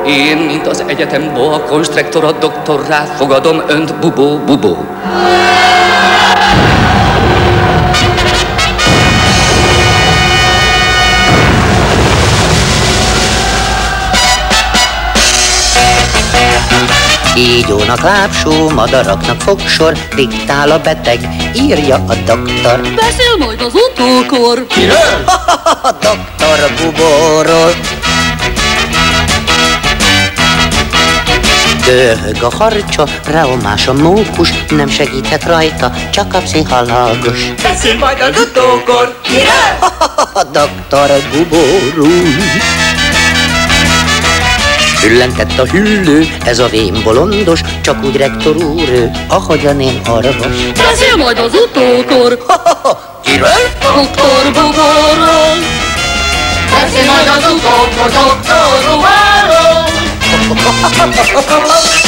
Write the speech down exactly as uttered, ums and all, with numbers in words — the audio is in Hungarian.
Én, mint az egyetem boa konstruktora doktorrá fogadom önt, bubó, bubó. Kígyónak lábsó, madaraknak fogsor, diktál a beteg, írja a doktor. Beszél majd az utókor. Kiről? A doktor Bubóról. Dörhög a harcsa, reomás a mókus, nem segíthet rajta, csak a pszichológus. Beszél majd az utókor. Kiről? A doktor Bubóról. Füllentett a hüllő, ez a vén bolondos, csak úgy rektor úr ő, ahogyan én orvos. Beszél majd az utókor. Kiről? Doktor Bubóról. Beszél majd az utókor, doktor Bubóról.